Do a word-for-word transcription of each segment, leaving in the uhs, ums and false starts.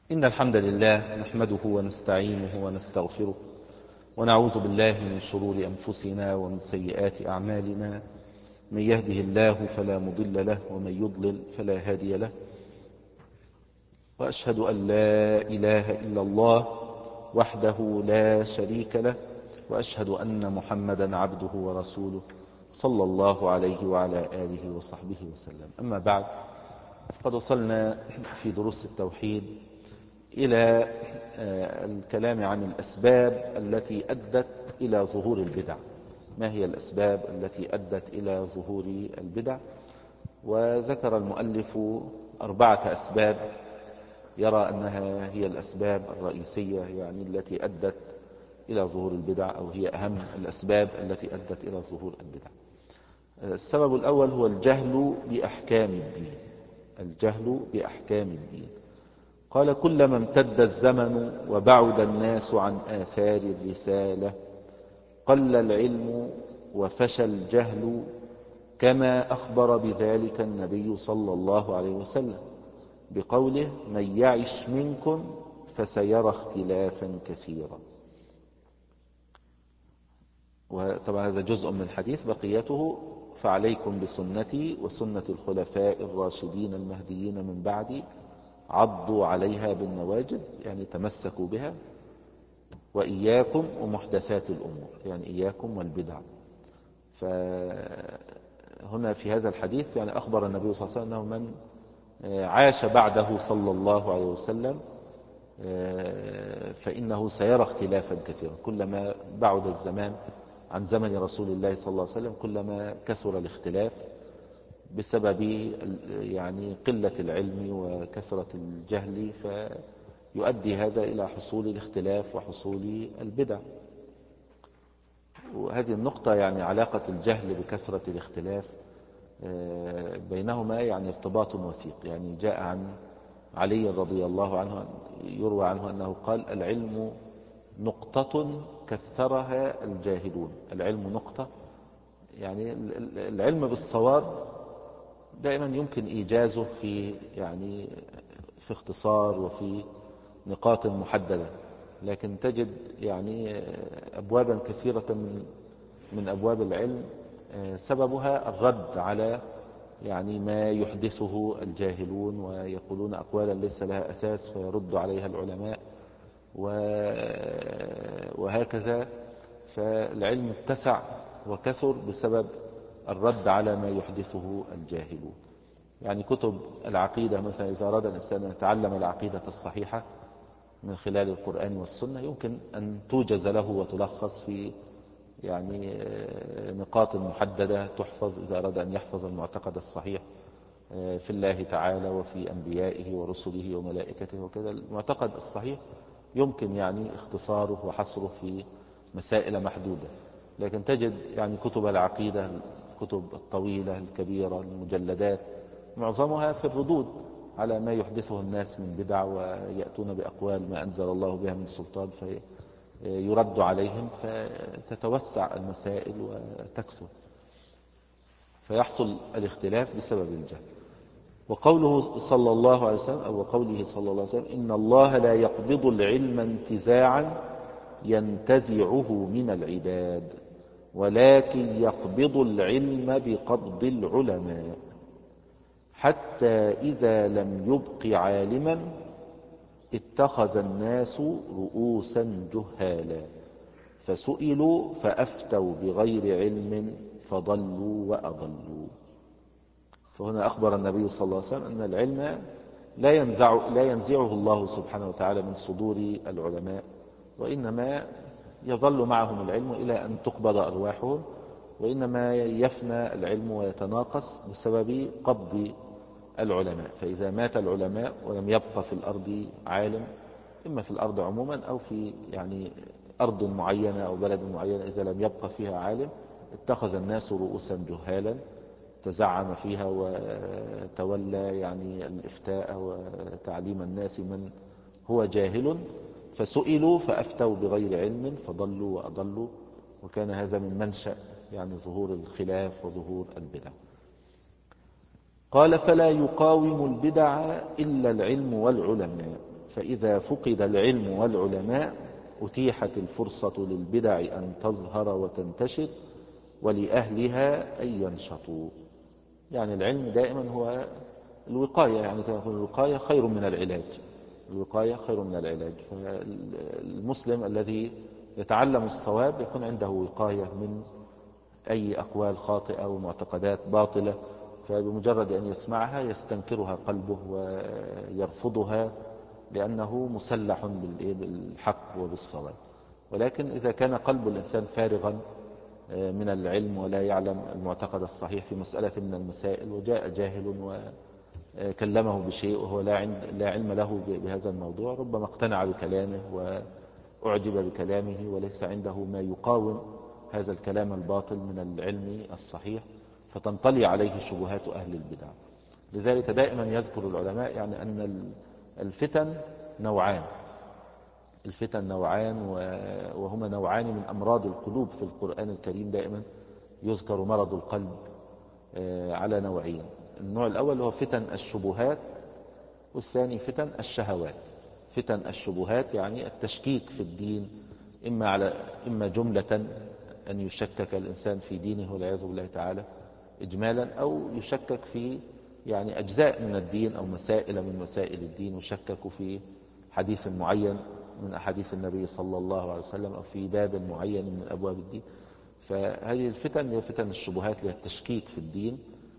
إن الحمد لله نحمده ونستعينه ونستغفره ونعوذ بالله من شرور أنفسنا ومن سيئات أعمالنا. من يهده الله فلا مضل له ومن يضلل فلا هادي له، وأشهد أن لا إله إلا الله وحده لا شريك له، وأشهد أن محمدا عبده ورسوله صلى الله عليه وعلى آله وصحبه وسلم. أما بعد، قد وصلنا في دروس التوحيد إلى الكلام عن الأسباب التي أدت إلى ظهور البدع. ما هي الأسباب التي أدت إلى ظهور البدع؟ وذكر المؤلف أربعة أسباب يرى أنها هي الأسباب الرئيسية، يعني التي أدت إلى ظهور البدع، أو هي أهم الأسباب التي أدت إلى ظهور البدع. السبب الأول هو الجهل بأحكام الدين. الجهل بأحكام الدين. قال: كلما امتد الزمن وبعد الناس عن آثار الرسالة قل العلم وفشى الجهل، كما أخبر بذلك النبي صلى الله عليه وسلم بقوله: من يعش منكم فسيرى اختلافا كثيرا. وطبعا هذا جزء من الحديث، بقيته: فعليكم بسنتي وسنة الخلفاء الراشدين المهديين من بعدي، عضوا عليها بالنواجذ، يعني تمسكوا بها، وإياكم ومحدثات الأمور، يعني إياكم والبدع. فهنا في هذا الحديث يعني أخبر النبي صلى الله عليه وسلم أنه من عاش بعده صلى الله عليه وسلم فإنه سيرى اختلافا كثيرا. كلما بعد الزمان عن زمن رسول الله صلى الله عليه وسلم كلما كثر الاختلاف بسبب يعني قلة العلم وكثرة الجهل، فيؤدي هذا إلى حصول الاختلاف وحصول البدع. وهذه النقطة يعني علاقة الجهل بكثرة الاختلاف بينهما يعني ارتباط وثيق. يعني جاء عن علي رضي الله عنه، يروى عنه أنه قال: العلم نقطة كثرها الجاهلون. العلم نقطة، يعني العلم بالصواب دائما يمكن إيجازه في يعني في اختصار وفي نقاط محددة، لكن تجد يعني أبوابا كثيرة من من أبواب العلم سببها الرد على يعني ما يحدثه الجاهلون، ويقولون أقوالا ليس لها أساس فيرد عليها العلماء، وهكذا. فالعلم اتسع وكثر بسبب الرد على ما يحدثه الجاهلون. يعني كتب العقيدة مثلا، إذا أراد الإنسان أن يتعلم العقيدة الصحيحة من خلال القرآن والسنة، يمكن أن توجز له وتلخص في يعني نقاط محددة تحفظ إذا أراد أن يحفظ المعتقد الصحيح في الله تعالى وفي أنبيائه ورسله وملائكته وكذا. المعتقد الصحيح يمكن يعني اختصاره وحصره في مسائل محدودة، لكن تجد يعني كتب العقيدة، الكتب الطويلة الكبيرة، المجلدات، معظمها في الردود على ما يحدثه الناس من بدع، ويأتون بأقوال ما أنزل الله بها من سلطان فيرد عليهم، فتتوسع المسائل وتكثر، فيحصل الاختلاف بسبب الجهل. وقوله صلى الله عليه وسلم أو قوله صلى الله عليه وسلم: إن الله لا يقبض العلم انتزاعا ينتزعه من العباد، ولكن يقبض العلم بقبض العلماء، حتى إذا لم يبق عالما اتخذ الناس رؤوسا جهالا، فسئلوا فأفتوا بغير علم فضلوا وأضلوا. فهنا أخبر النبي صلى الله عليه وسلم أن العلم لا ينزع لا ينزعه الله سبحانه وتعالى من صدور العلماء، وإنما يظل معهم العلم إلى أن تقبض أرواحهم، وإنما يفنى العلم ويتناقص بسبب قبض العلماء. فإذا مات العلماء ولم يبقى في الأرض عالم، إما في الأرض عموما أو في يعني أرض معينة أو بلد معينة، إذا لم يبقى فيها عالم اتخذ الناس رؤوسا جهالا، تزعم فيها وتولى يعني الإفتاء وتعليم الناس من هو جاهل، فسئلوا فأفتوا بغير علم فضلوا وأضلوا. وكان هذا من منشأ يعني ظهور الخلاف وظهور البدع. قال: فلا يقاوم البدع إلا العلم والعلماء، فإذا فقد العلم والعلماء أتيحت الفرصة للبدع أن تظهر وتنتشر ولأهلها أن ينشطوا. يعني العلم دائما هو الوقاية، يعني تقول الوقاية خير من العلاج، الوقاية خير من العلاج. فالمسلم الذي يتعلم الصواب يكون عنده وقاية من أي أقوال خاطئة ومعتقدات باطلة، فبمجرد أن يسمعها يستنكرها قلبه ويرفضها لأنه مسلح بالحق وبالصواب. ولكن إذا كان قلب الإنسان فارغا من العلم ولا يعلم المعتقد الصحيح في مسألة من المسائل، وجاء جاهل وكلمه بشيء وهو لا علم له بهذا الموضوع، ربما اقتنع بكلامه وأعجب بكلامه وليس عنده ما يقاوم هذا الكلام الباطل من العلم الصحيح، فتنطلي عليه شبهات أهل البدع. لذلك دائما يذكر العلماء يعني أن الفتن نوعان، الفتن نوعان وهما نوعان من أمراض القلوب. في القرآن الكريم دائما يذكر مرض القلب على نوعين، النوع الأول هو فتن الشبهات، والثاني فتن الشهوات. فتن الشبهات يعني التشكيك في الدين، إما, على إما جملة أن يشكك الإنسان في دينه والعياذ بالله تعالى إجمالا، أو يشكك في يعني أجزاء من الدين أو مسائل من مسائل الدين، وشكك في حديث معين من أحاديث النبي صلى الله عليه وسلم أو في باب معين من أبواب الدين. فهذه الفتن هي فتن الشبهات، هي التشكيك في الدين.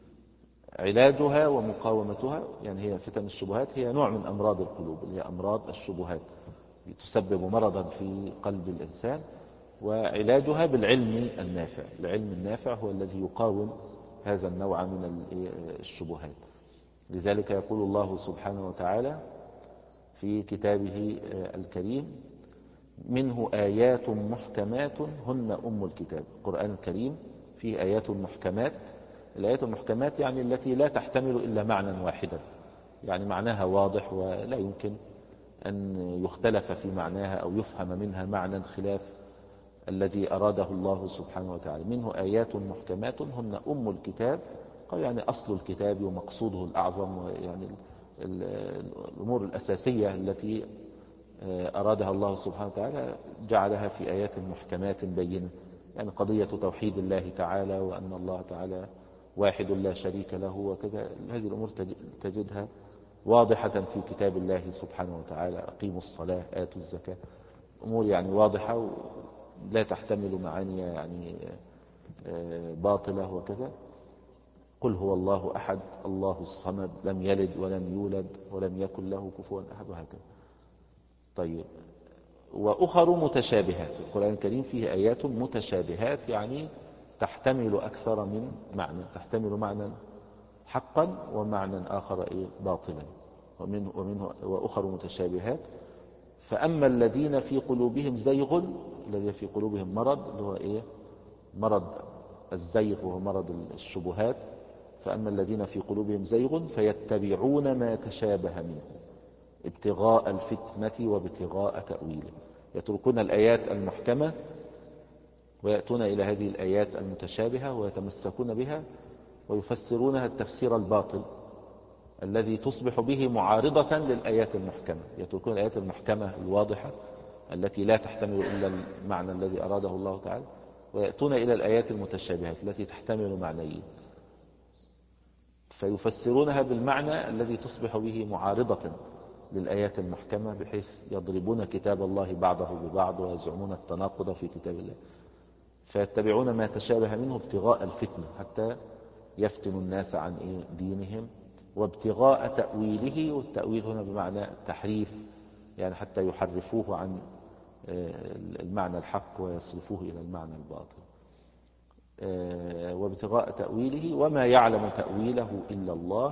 علاجها ومقاومتها يعني هي فتن الشبهات هي نوع من أمراض القلوب، هي أمراض الشبهات تسبب مرضا في قلب الإنسان، وعلاجها بالعلم النافع. العلم النافع هو الذي يقاوم هذا النوع من الشبهات. لذلك يقول الله سبحانه وتعالى في كتابه الكريم: منه آيات محكمات هن أم الكتاب. القرآن الكريم فيه آيات محكمات. الآيات المحكمات يعني التي لا تحتمل إلا معنى واحدا، يعني معناها واضح ولا يمكن أن يختلف في معناها أو يفهم منها معنى خلاف الذي أراده الله سبحانه وتعالى. منه آيات محكمات هن أم الكتاب، يعني أصل الكتاب ومقصوده الأعظم، يعني الأمور الأساسية التي أرادها الله سبحانه وتعالى جعلها في آيات محكمات بينة. يعني قضية توحيد الله تعالى وأن الله تعالى واحد لا شريك له وكذا، هذه الأمور تجدها واضحة في كتاب الله سبحانه وتعالى. أقيموا الصلاة آتوا الزكاة، أمور يعني واضحة لا تحتمل معاني يعني باطلة وكذا. قل هو الله أحد الله الصمد لم يلد ولم يولد ولم يكن له كفوا أحد، وهكذا. طيب، وأخر متشابهات. القرآن الكريم فيه آيات متشابهات يعني تحتمل أكثر من معنى، تحتمل معنى حقا ومعنى آخر إيه باطلا. ومنه, ومنه وأخر متشابهات. فأما الذين في قلوبهم زيغ، الذين في قلوبهم مرض اللي هو إيه مرض الزيغ وهو مرض الشبهات. فأما الذين في قلوبهم زيغ فيتبعون ما تشابه منه ابتغاء الفتنة وابتغاء تأويله. يتركون الآيات المحكمة ويأتون إلى هذه الآيات المتشابهة ويتمسكون بها ويفسرونها التفسير الباطل الذي تصبح به معارضة للآيات المحكمة. يتركون الآيات المحكمة الواضحة التي لا تحتمل إلا المعنى الذي أراده الله تعالى، ويأتون إلى الآيات المتشابهة التي تحتمل معنيين، فيفسرونها بالمعنى الذي تصبح به معارضة للآيات المحكمة، بحيث يضربون كتاب الله بعضه ببعض ويزعمون التناقض في كتاب الله. فيتبعون ما تشابه منه ابتغاء الفتنة حتى يفتنوا الناس عن دينهم، وابتغاء تأويله. والتأويل هنا بمعنى التحريف، يعني حتى يحرفوه عن المعنى الحق ويصرفوه إلى المعنى الباطل. وابتغاء تأويله وما يعلم تأويله إلا الله.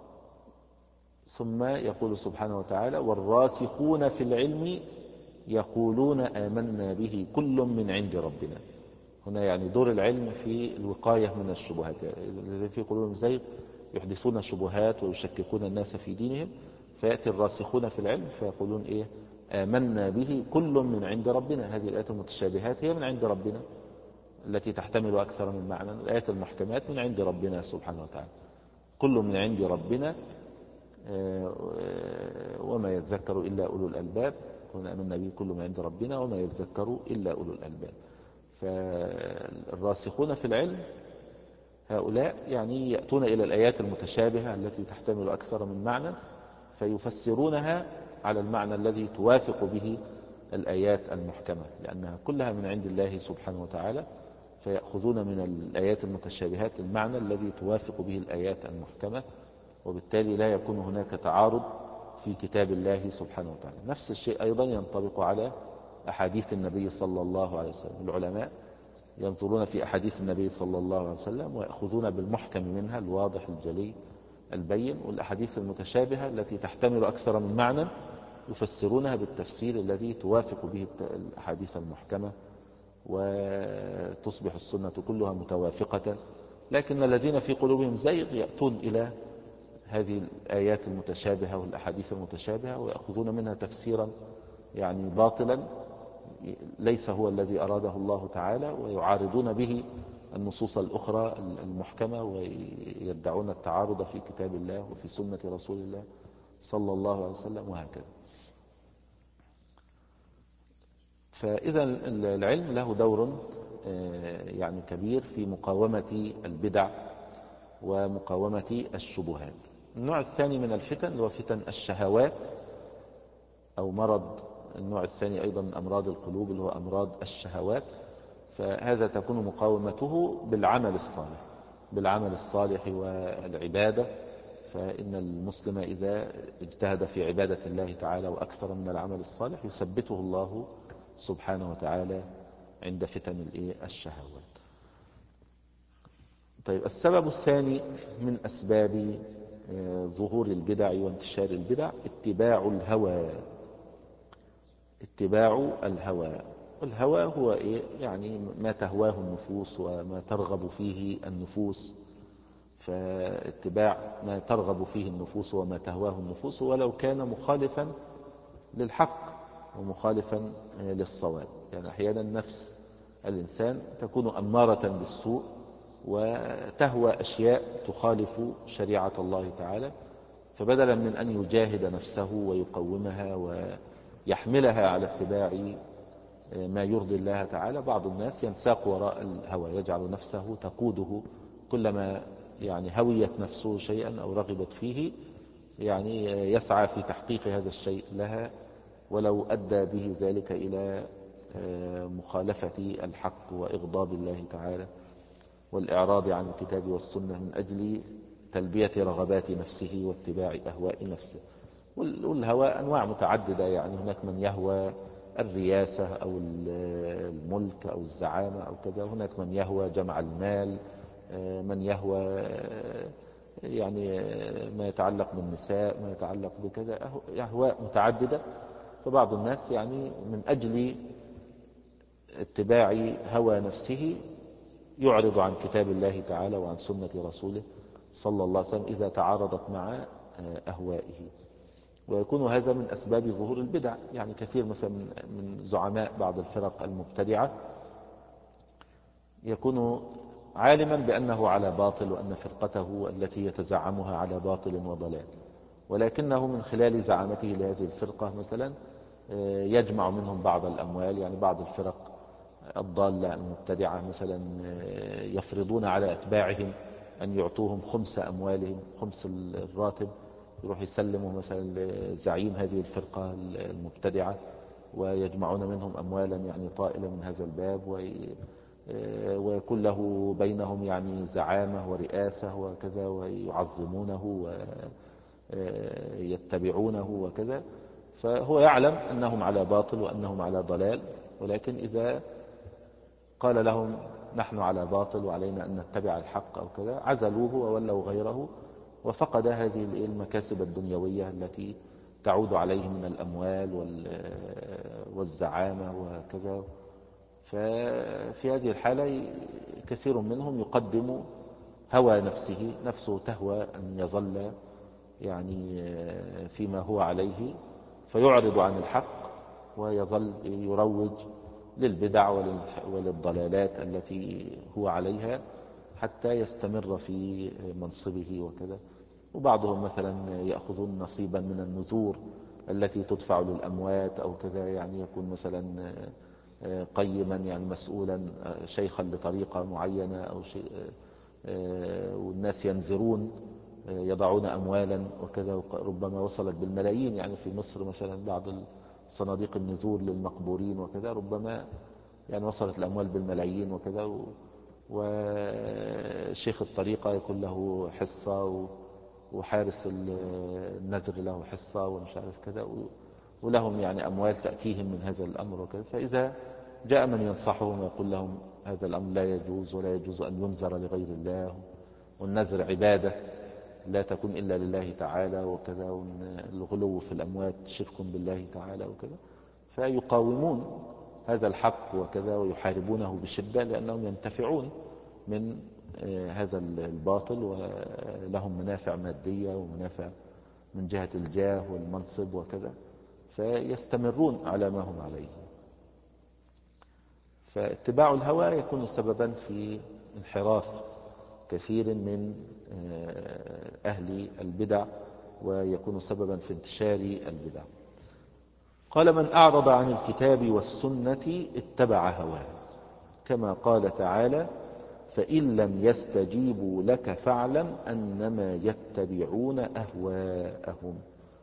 ثم يقول سبحانه وتعالى: والراسخون في العلم يقولون آمنا به كل من عند ربنا. هنا يعني دور العلم في الوقاية من الشبهات. الذين في قلوبهم زيغ يحدثون شبهات ويشككون الناس في دينهم، فيأتي الراسخون في العلم فيقولون إيه آمنا به كل من عند ربنا. هذه الآيات المتشابهات هي من عند ربنا التي تحتمل أكثر من معنى. الآيات المحكمات من عند ربنا سبحانه وتعالى. كل من عند ربنا وما يذكر إلا أولو الألباب، قلنا آمنا به كل ما عند ربنا وما يذكر إلا أولو الألباب. فالراسخون في العلم هؤلاء يعني يأتون إلى الآيات المتشابهة التي تحتمل أكثر من معنى فيفسرونها على المعنى الذي توافق به الآيات المحكمة، لأنها كلها من عند الله سبحانه وتعالى، فيأخذون من الآيات المتشابهات المعنى الذي توافق به الآيات المحكمة، وبالتالي لا يكون هناك تعارض في كتاب الله سبحانه وتعالى. نفس الشيء أيضا ينطبق على أحاديث النبي صلى الله عليه وسلم. العلماء ينظرون في أحاديث النبي صلى الله عليه وسلم ويأخذون بالمحكم منها الواضح الجلي البين، والأحاديث المتشابهة التي تحتمل أكثر من معنى يفسرونها بالتفسير الذي توافق به الأحاديث المحكمة، وتصبح السنة كلها متوافقة. لكن الذين في قلوبهم زيغ يأتون إلى هذه الآيات المتشابهة والأحاديث المتشابهة ويأخذون منها تفسيرا يعني باطلا ليس هو الذي أراده الله تعالى، ويعارضون به النصوص الأخرى المحكمة ويدعون التعارض في كتاب الله وفي سنة رسول الله صلى الله عليه وسلم وهكذا. فإذا العلم له دور يعني كبير في مقاومة البدع ومقاومة الشبهات. النوع الثاني من الفتن اللي هو فتن الشهوات أو مرض. النوع الثاني أيضا من أمراض القلوب اللي هو أمراض الشهوات، فهذا تكون مقاومته بالعمل الصالح بالعمل الصالح والعبادة. فإن المسلم إذا اجتهد في عبادة الله تعالى وأكثر من العمل الصالح يثبته الله سبحانه وتعالى عند فتن الشهوات. طيب، السبب الثاني من أسباب ظهور البدع وانتشار البدع اتباع الهوى. اتباع الهوى الهوى هو إيه؟ يعني ما تهواه النفوس وما ترغب فيه النفوس. فاتباع ما ترغب فيه النفوس وما تهواه النفوس ولو كان مخالفا للحق ومخالفا للصواب. يعني أحيانا نفس الإنسان تكون أمارة بالسوء وتهوى أشياء تخالف شريعة الله تعالى، فبدلا من أن يجاهد نفسه ويقومها ويحملها على اتباع ما يرضي الله تعالى، بعض الناس ينساق وراء الهوى، يجعل نفسه تقوده. كلما يعني هويت نفسه شيئا أو رغبت فيه يعني يسعى في تحقيق هذا الشيء لها، ولو أدى به ذلك إلى مخالفة الحق وإغضاب الله تعالى والإعراض عن الكتاب والسنة من أجل تلبية رغبات نفسه واتباع أهواء نفسه. والهوى أنواع متعددة، يعني هناك من يهوى الرياسة أو الملك أو الزعامة أو كذا، هناك من يهوى جمع المال، من يهوى يعني ما يتعلق بالنساء، ما يتعلق بكذا، أهواء متعددة. فبعض الناس يعني من أجل اتباع هوى نفسه يعرض عن كتاب الله تعالى وعن سنة رسوله صلى الله عليه وسلم إذا تعارضت مع أهوائه، ويكون هذا من أسباب ظهور البدع. يعني كثير مثلا من زعماء بعض الفرق المبتدعة يكون عالما بأنه على باطل وأن فرقته التي يتزعمها على باطل وضلال، ولكنه من خلال زعامته لهذه الفرقة مثلا يجمع منهم بعض الأموال. يعني بعض الفرق الضالة المبتدعة مثلا يفرضون على أتباعهم أن يعطوهم خمس أموالهم، خمس الراتب، يروح يسلموا مثلا لزعيم هذه الفرقة المبتدعة ويجمعون منهم أموالا يعني طائلة من هذا الباب، ويكون له بينهم يعني زعامة ورئاسة وكذا، ويعظمونه ويتبعونه وكذا. فهو يعلم أنهم على باطل وأنهم على ضلال، ولكن إذا قال لهم نحن على باطل وعلينا أن نتبع الحق أو كذا عزلوه وولوا غيره، وفقد هذه المكاسب الدنيوية التي تعود عليه من الأموال والزعامة وكذا. ففي هذه الحالة كثير منهم يقدم هوى نفسه، نفسه تهوى أن يظل يعني فيما هو عليه، فيعرض عن الحق ويظل يروج للبدع وللضلالات التي هو عليها حتى يستمر في منصبه وكذا. وبعضهم مثلا يأخذون نصيبا من النذور التي تدفع للأموات أو كذا، يعني يكون مثلا قيما يعني مسؤولا شيخا لطريقة معينة أو شيء، والناس ينذرون يضعون أموالا وكذا، ربما وصلت بالملايين. يعني في مصر مثلا بعض صناديق النذور للمقبورين وكذا ربما يعني وصلت الأموال بالملايين وكذا، وشيخ الطريقة يكون له حصة وحارس النذر له حصة ومش عارف كذا، ولهم يعني أموال تأتيهم من هذا الأمر وكذا. فإذا جاء من ينصحهم ويقول لهم هذا الأمر لا يجوز ولا يجوز أن ينذر لغير الله، والنذر عبادة لا تكون إلا لله تعالى وكذا، والغلو في الأموات شرك بالله تعالى وكذا، فيقاومون هذا الحق وكذا ويحاربونه بشدة، لأنهم ينتفعون من هذا الباطل ولهم منافع مادية ومنافع من جهة الجاه والمنصب وكذا، فيستمرون على ما هم عليه. فاتباع الهوى يكون سببا في انحراف كثير من أهل البدع، ويكون سببا في انتشار البدع. قال: من أعرض عن الكتاب والسنة اتبع هواه، كما قال تعالى: فإن لم يستجيبوا لك فاعلم أنما يتبعون أهواءهم.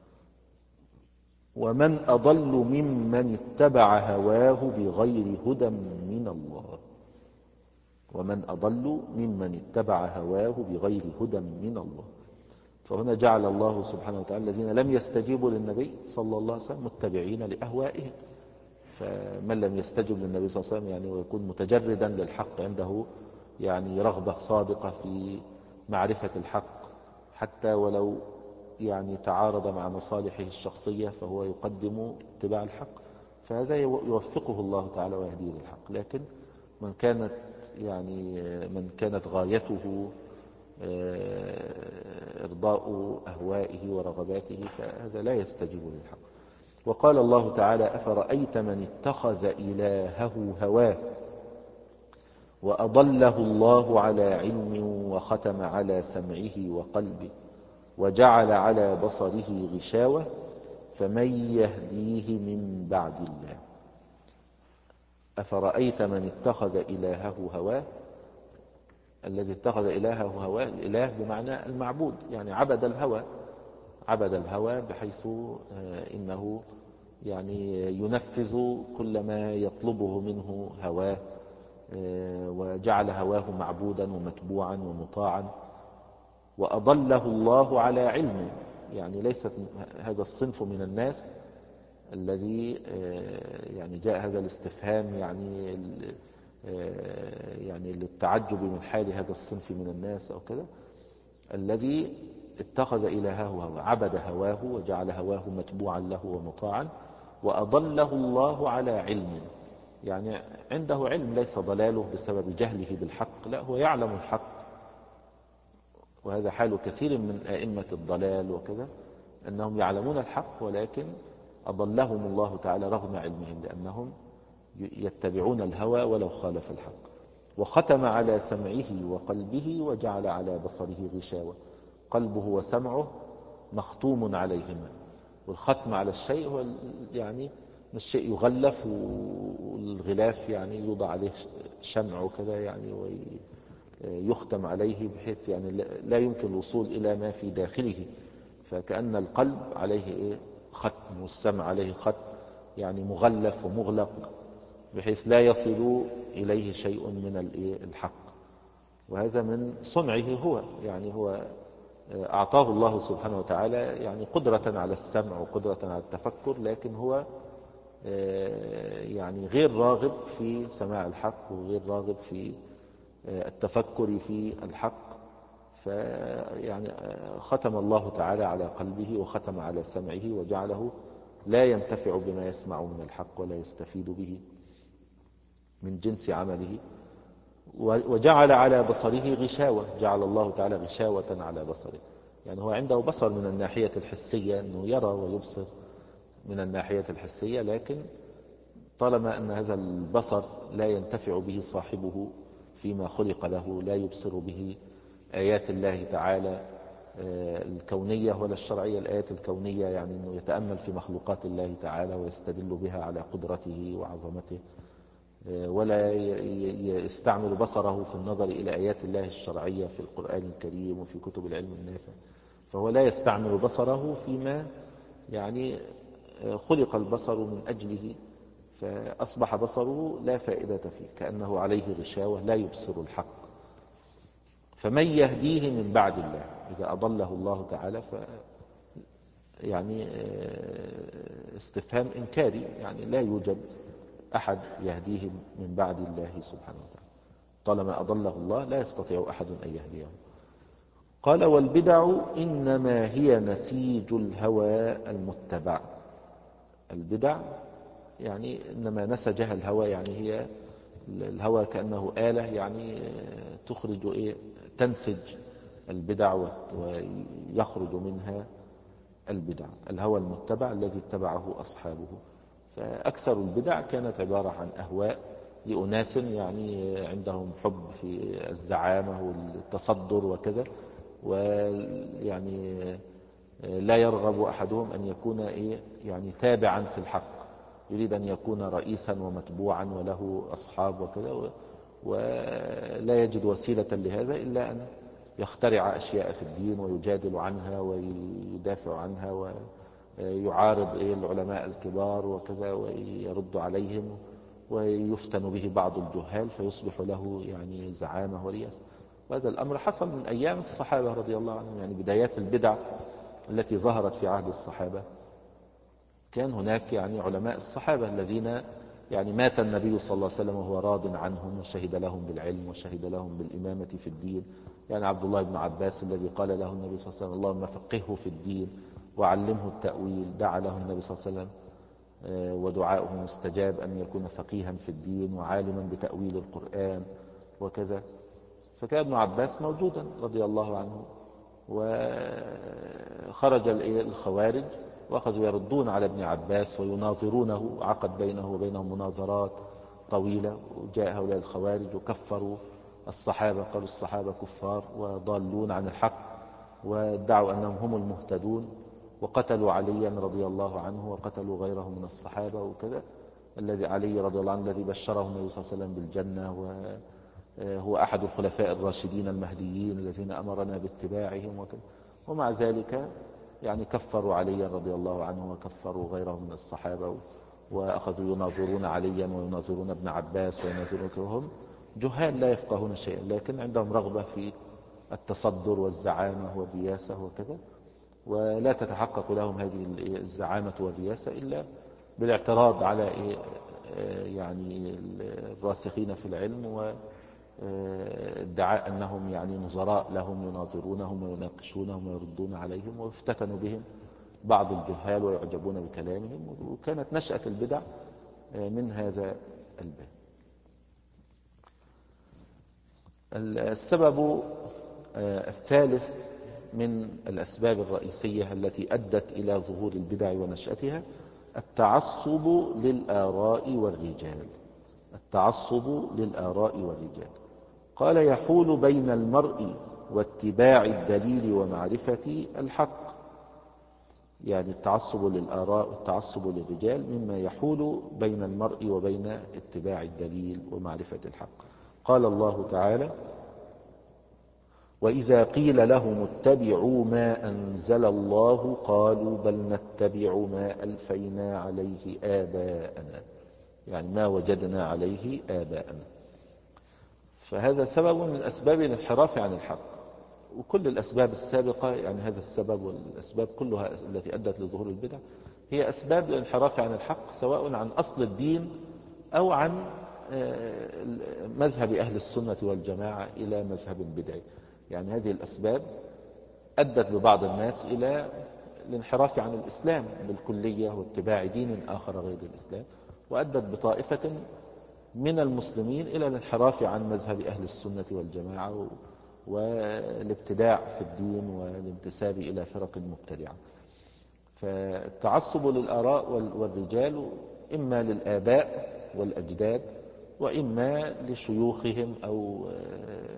ومن أضل ممن اتبع هواه بغير هدى من الله. ومن أضل ممن اتبع هواه بغير هدى من الله. فهنا جعل الله سبحانه وتعالى الذين لم يستجيبوا للنبي صلى الله عليه وسلم متبعين لأهوائهم. فمن لم يستجب للنبي صلى الله عليه وسلم يعني ويكون متجردا للحق، عنده يعني رغبة صادقة في معرفة الحق، حتى ولو يعني تعارض مع مصالحه الشخصية فهو يقدم اتباع الحق، فهذا يوفقه الله تعالى ويهديه للحق. لكن من كانت يعني من كانت غايته إرضاء أهوائه ورغباته فهذا لا يستجيب للحق. وقال الله تعالى: أفرأيت من اتخذ إلهه هواه وأضله الله على علم وختم على سمعه وقلبه وجعل على بصره غشاوة فمن يهديه من بعد الله. أفرأيت من اتخذ إلهه هواه. الذي اتخذ إلهه هواه، الإله بمعنى المعبود، يعني عبد الهوى عبد الهوى بحيث إنه يعني ينفذ كل ما يطلبه منه هواه، وجعل هواه معبودا ومتبوعا ومطاعا. وأضله الله على علم، يعني ليست هذا الصنف من الناس الذي يعني جاء هذا الاستفهام يعني يعني للتعجب من حال هذا الصنف من الناس أو كذا، الذي اتخذ إلهه هواه، عبد هواه وجعل هواه متبوعا له ومطاعا. وأضله الله على علم، يعني عنده علم، ليس ضلاله بسبب جهله بالحق، لا هو يعلم الحق. وهذا حال كثير من أئمة الضلال وكذا، أنهم يعلمون الحق ولكن أضلهم الله تعالى رغم علمهم، لأنهم يتبعون الهوى ولو خالف الحق. وختم على سمعه وقلبه وجعل على بصره غشاوة. قلبه وسمعه مختوم عليهما، والختم على الشيء هو يعني الشيء يغلف، والغلاف يعني يوضع عليه شمع وكذا يعني ويختم عليه بحيث يعني لا يمكن الوصول إلى ما في داخله. فكأن القلب عليه إيه؟ ختم، والسمع عليه ختم، يعني مغلف ومغلق بحيث لا يصل إليه شيء من الحق. وهذا من صنعه هو، يعني هو أعطاه الله سبحانه وتعالى يعني قدرة على السمع وقدرة على التفكر، لكن هو يعني غير راغب في سماع الحق وغير راغب في التفكر في الحق. فيعني ختم الله تعالى على قلبه وختم على سمعه وجعله لا ينتفع بما يسمع من الحق ولا يستفيد به من جنس عمله. وجعل على بصره غشاوة، جعل الله تعالى غشاوة على بصره، يعني هو عنده بصر من الناحية الحسية أنه يرى ويبصر من الناحية الحسية، لكن طالما أن هذا البصر لا ينتفع به صاحبه فيما خلق له، لا يبصر به آيات الله تعالى الكونية ولا الشرعية. الآيات الكونية يعني أنه يتأمل في مخلوقات الله تعالى ويستدل بها على قدرته وعظمته، ولا يستعمل بصره في النظر إلى آيات الله الشرعية في القرآن الكريم وفي كتب العلم النافع. فهو لا يستعمل بصره فيما يعني خلق البصر من أجله، فأصبح بصره لا فائدة فيه، كأنه عليه غشاوة لا يبصر الحق. فمن يهديه من بعد الله، إذا أضله الله تعالى ف يعني استفهام إنكاري، يعني لا يوجد أحد يهديه من بعد الله سبحانه وتعالى، طالما أضله الله لا يستطيع أحد أن يهديه. قال والبدع إنما هي نسيج الهوى المتبع. البدع يعني إنما نسجها الهوى، يعني هي الهوى كأنه آلة يعني تخرج إيه، تنسج البدع ويخرج منها البدع. الهوى المتبع الذي اتبعه أصحابه. فأكثر البدع كانت عبارة عن أهواء لأناس يعني عندهم حب في الزعامة والتصدر وكذا، ويعني لا يرغب أحدهم أن يكون إيه يعني تابعا في الحق، يريد أن يكون رئيسا ومتبوعا وله أصحاب وكذا، ولا يجد وسيلة لهذا إلا أن يخترع أشياء في الدين ويجادل عنها ويدافع عنها ويعارض العلماء الكبار وكذا ويرد عليهم، ويفتن به بعض الجهال فيصبح له يعني زعامة ورياسة. وهذا الأمر حصل من أيام الصحابة رضي الله عنهم، يعني بدايات البدع التي ظهرت في عهد الصحابة. كان هناك يعني علماء الصحابة الذين يعني مات النبي صلى الله عليه وسلم وهو راض عنهم وشهد لهم بالعلم وشهد لهم بالإمامة في الدين. يعني عبد الله بن عباس الذي قال له النبي صلى الله عليه وسلم اللهم فقهه في الدين وعلمه التأويل، دعا له النبي صلى الله عليه وسلم ودعاؤه مستجاب أن يكون فقيها في الدين وعالما بتأويل القرآن وكذا. فكان ابن عباس موجودا رضي الله عنه، وخرج الخوارج وأخذوا يردون على ابن عباس ويناظرونه، عقد بينه وبينهم مناظرات طويلة، وجاء هؤلاء الخوارج وكفروا الصحابة، قالوا الصحابة كفار وضالون عن الحق، وادعوا أنهم هم المهتدون، وقتلوا عليا رضي الله عنه وقتلوا غيره من الصحابة وكذا. الذي علي رضي الله عنه الذي بشره النبي صلى الله عليه وسلم بالجنة، وهو أحد الخلفاء الراشدين المهديين الذين أمرنا باتباعهم وكذا. ومع ذلك يعني كفروا عليا رضي الله عنه وكفروا غيره من الصحابة، وأخذوا يناظرون عليا ويناظرون ابن عباس ويناظرون كلهم جهال لا يفقهون شيئا، لكن عندهم رغبة في التصدر والزعامة والرياسة وكذا، ولا تتحقق لهم هذه الزعامة والرياسة إلا بالاعتراض على يعني الراسخين في العلم، وادعاء أنهم يعني نظراء لهم يناظرونهم ويناقشونهم ويردون عليهم، ويفتتنوا بهم بعض الجهال ويعجبون بكلامهم. وكانت نشأة البدع من هذا الباب. السبب الثالث من الأسباب الرئيسية التي أدت إلى ظهور البدع ونشأتها التعصب للآراء والرجال. التعصب للآراء والرجال. قال يحول بين المرء واتباع الدليل ومعرفة الحق. يعني التعصب للآراء والتعصب للرجال مما يحول بين المرء وبين اتباع الدليل ومعرفة الحق. قال الله تعالى وإذا قيل لهم اتبعوا ما أنزل الله قالوا بل نتبع ما ألفينا عليه آباءنا، يعني ما وجدنا عليه آباءنا. فهذا سبب من أسباب الانحراف عن الحق. وكل الأسباب السابقة يعني هذا السبب والأسباب كلها التي أدت لظهور البدع هي أسباب الانحراف عن الحق، سواء عن أصل الدين أو عن مذهب أهل السنة والجماعة إلى مذهب بدعي. يعني هذه الأسباب أدت ببعض الناس إلى الانحراف عن الإسلام بالكلية واتباع دين آخر غير الإسلام، وأدت بطائفة من المسلمين إلى الانحراف عن مذهب أهل السنة والجماعة والابتداع في الدين والانتساب إلى فرق مبتدعة. فالتعصب للآراء والرجال إما للآباء والأجداد وإما لشيوخهم أو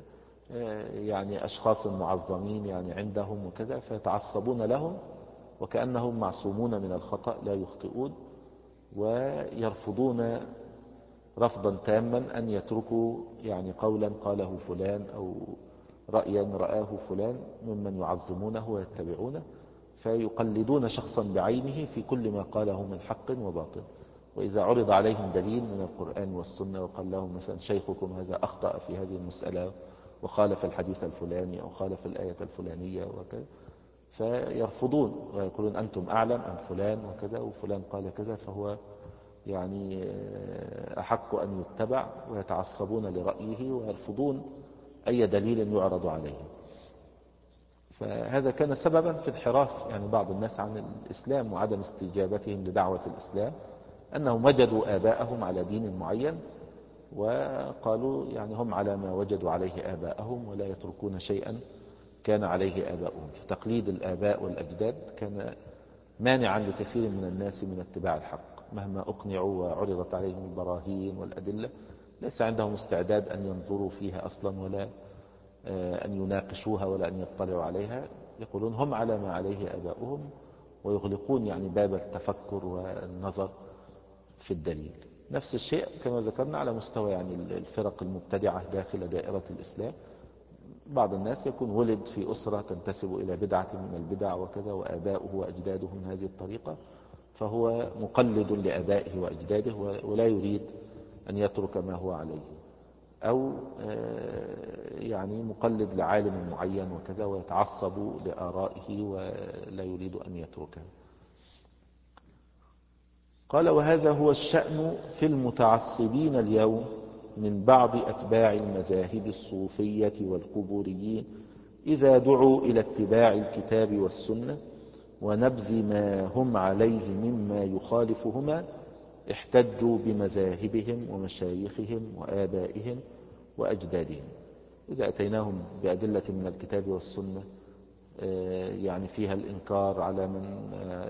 يعني أشخاص معظمين يعني عندهم وكذا، فيتعصبون لهم وكأنهم معصومون من الخطأ لا يخطئون، ويرفضون رفضا تاما أن يتركوا يعني قولا قاله فلان أو رأيا رآه فلان ممن يعظمونه ويتبعونه، فيقلدون شخصا بعينه في كل ما قاله من حق وباطل. وإذا عرض عليهم دليل من القرآن والسنة وقال لهم مثلا شيخكم هذا أخطأ في هذه المسألة وخالف الحديث الفلاني أو خالف الآية الفلانية وكذا، فيرفضون ويقولون أنتم أعلم أم فلان وكذا، وفلان قال كذا فهو يعني أحق أن يتبع، ويتعصبون لرأيه ويرفضون أي دليل يعرض عليهم. فهذا كان سببا في انحراف يعني بعض الناس عن الإسلام وعدم استجابتهم لدعوة الإسلام، أنهم وجدوا آباءهم على دين معين وقالوا يعني هم على ما وجدوا عليه آباءهم ولا يتركون شيئا كان عليه آباؤهم. فتقليد الآباء والأجداد كان مانعا لكثير من الناس من اتباع الحق، مهما أقنعوا وعرضت عليهم البراهين والأدلة ليس عندهم استعداد أن ينظروا فيها أصلا ولا أن يناقشوها ولا أن يطلعوا عليها. يقولون هم على ما عليه آباؤهم، ويغلقون يعني باب التفكر والنظر في الدليل. نفس الشيء كما ذكرنا على مستوى يعني الفرق المبتدعة داخل دائرة الإسلام. بعض الناس يكون ولد في أسرة تنتسب إلى بدعة من البدع وكذا، وآباؤه وأجداده من هذه الطريقة، فهو مقلد لآبائه وأجداده ولا يريد أن يترك ما هو عليه، أو يعني مقلد لعالم معين وكذا ويتعصب لآرائه ولا يريد أن يتركه. قال: وهذا هو الشأن في المتعصبين اليوم من بعض أتباع المذاهب الصوفية والقبوريين، إذا دعوا إلى اتباع الكتاب والسنة ونبذ ما هم عليه مما يخالفهما، احتجوا بمذاهبهم ومشايخهم وآبائهم وأجدادهم. إذا أتيناهم بأدلة من الكتاب والسنة يعني فيها الإنكار على من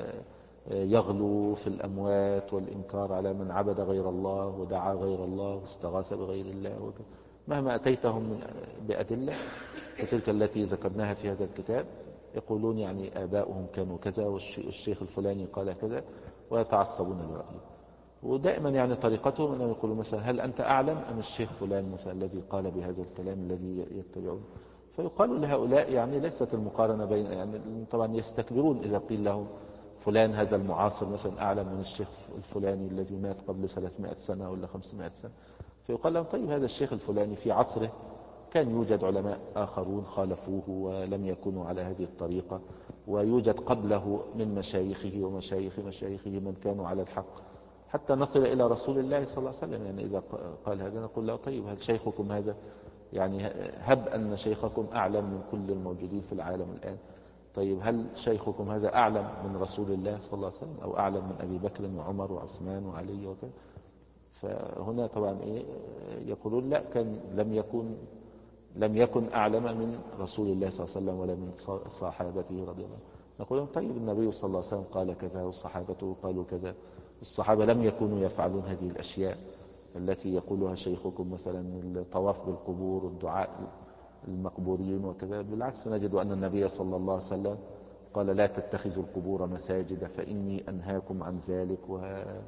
يغلو في الأموات، والإنكار على من عبد غير الله ودعا غير الله واستغاث بغير الله، مهما أتيتهم بأدلة فتلك التي ذكرناها في هذا الكتاب، يقولون يعني آباؤهم كانوا كذا والشيخ الفلاني قال كذا، ويتعصبون لرأيه. ودائما يعني طريقتهم أنهم يقولوا مثلا: هل أنت أعلم أم الشيخ فلان مثلا الذي قال بهذا الكلام الذي يتبعون؟ فيقال لهؤلاء يعني ليست المقارنة بين يعني طبعا يستكبرون إذا قيل لهم فلان هذا المعاصر مثلا أعلم من الشيخ الفلاني الذي مات قبل ثلاثمائة سنة ولا خمسمائة سنة. فيقال لهم: طيب هذا الشيخ الفلاني في عصره كان يوجد علماء آخرون خالفوه ولم يكونوا على هذه الطريقة، ويوجد قبله من مشايخه ومشايخ مشايخه من كانوا على الحق، حتى نصل إلى رسول الله صلى الله عليه وسلم. يعني إذا قال هذا نقول له: طيب هل شيخكم هذا يعني هب أن شيخكم أعلم من كل الموجودين في العالم الآن، طيب هل شيخكم هذا أعلم من رسول الله صلى الله عليه وسلم أو أعلم من أبي بكر وعمر وعثمان وعلي وكذا؟ فهنا طبعا إيه يقولون: لا، كان لم يكن لم يكن أعلم من رسول الله صلى الله عليه وسلم ولا من صحابته رضي الله عنهم. نقول: طيب النبي صلى الله عليه وسلم قال كذا وصحابته قالوا كذا، الصحابة لم يكونوا يفعلون هذه الأشياء التي يقولها شيخكم، مثلا الطواف بالقبور والدعاء المقبورين وكذا. بالعكس نجد أن النبي صلى الله عليه وسلم قال: لا تتخذوا القبور مساجد فإني أنهاكم عن ذلك، وقال: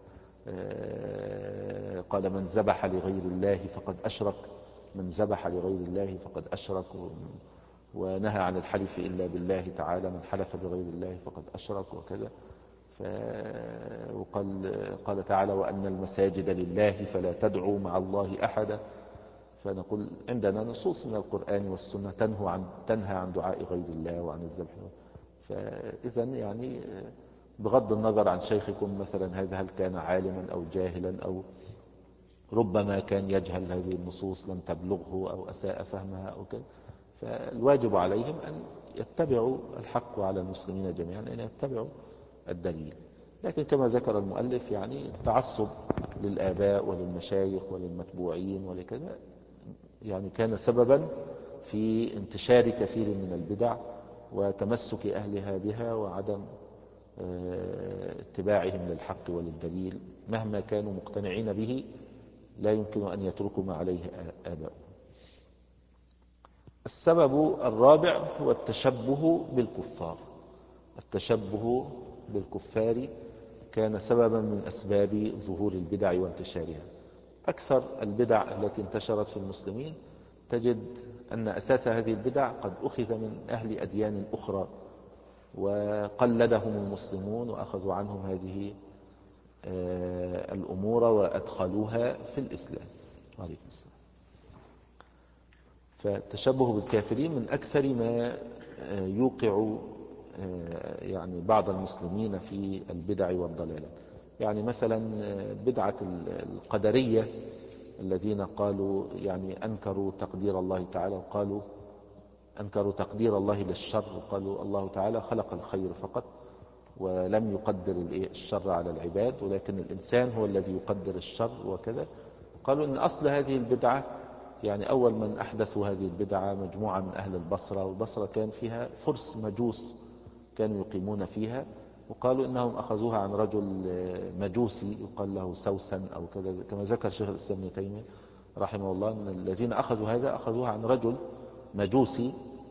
من ذبح لغير الله فقد أشرك من ذبح لغير الله فقد أشرك، ونهى عن الحلف إلا بالله تعالى، من حلف بغير الله فقد أشرك وكذا. وقال قال تعالى: وأن المساجد لله فلا تدعوا مع الله أحدا. فنقول عندنا نصوص من القرآن والسنة تنهى عن تنهى عن دعاء غير الله وعن الذبح. فإذا يعني بغض النظر عن شيخكم مثلا هذا هل كان عالما أو جاهلا، أو ربما كان يجهل هذه النصوص لم تبلغه أو أساء فهمها أو كذا، فالواجب عليهم أن يتبعوا الحق على المسلمين جميعا أن يتبعوا الدليل. لكن كما ذكر المؤلف يعني التعصب للآباء وللمشايخ وللمتبوعين ولكذا يعني كان سببا في انتشار كثير من البدع وتمسك أهلها بها وعدم اتباعهم للحق وللدليل، مهما كانوا مقتنعين به لا يمكن أن يتركوا ما عليه آباؤهم. السبب الرابع هو التشبه بالكفار. التشبه بالكفار كان سببا من أسباب ظهور البدع وانتشارها. أكثر البدع التي انتشرت في المسلمين تجد أن أساس هذه البدع قد أخذ من أهل أديان أخرى، وقلدهم المسلمون وأخذوا عنهم هذه الأمور وأدخلوها في الإسلام. عليكم السلام. فالتشبه بالكافرين من أكثر ما يوقع يعني بعض المسلمين في البدع والضلالات. يعني مثلا بدعة القدرية الذين قالوا يعني أنكروا تقدير الله تعالى، وقالوا أنكروا تقدير الله للشر، وقالوا الله تعالى خلق الخير فقط ولم يقدر الشر على العباد، ولكن الإنسان هو الذي يقدر الشر وكذا. قالوا إن أصل هذه البدعة يعني أول من أحدثوا هذه البدعة مجموعة من أهل البصرة، والبصرة كان فيها فرس مجوس كانوا يقيمون فيها، وقالوا إنهم أخذوها عن رجل مجوسي يقال له سوسن أو كذا، كما ذكر شيخ الإسلام ابن تيمية رحمه الله أن الذين أخذوا هذا أخذوها عن رجل مجوسي.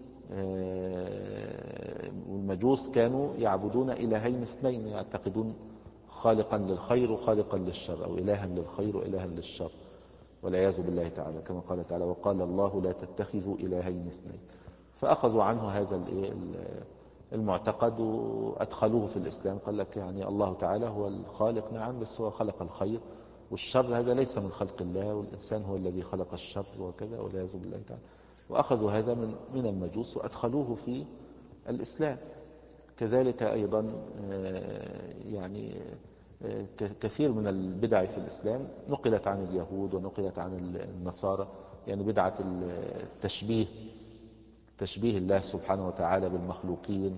والمجوس كانوا يعبدون إلهين اثنين، يعتقدون خالقا للخير وخالقا للشر، أو إلها للخير وإلها للشر، والعياذ بالله تعالى، كما قال تعالى وقال الله لا تتخذوا إلهين اثنين. فأخذوا عنه هذا المعتقد وأدخلوه في الإسلام. قال لك يعني الله تعالى هو الخالق، نعم، بس هو خلق الخير والشر هذا ليس من خلق الله، والإنسان هو الذي خلق الشر وكذا، والعياذ بالله تعالى. وأخذوا هذا من من المجوس وأدخلوه في الإسلام. كذلك أيضا يعني كثير من البدع في الإسلام نقلت عن اليهود ونقلت عن النصارى، يعني بدعة التشبيه، تشبيه الله سبحانه وتعالى بالمخلوقين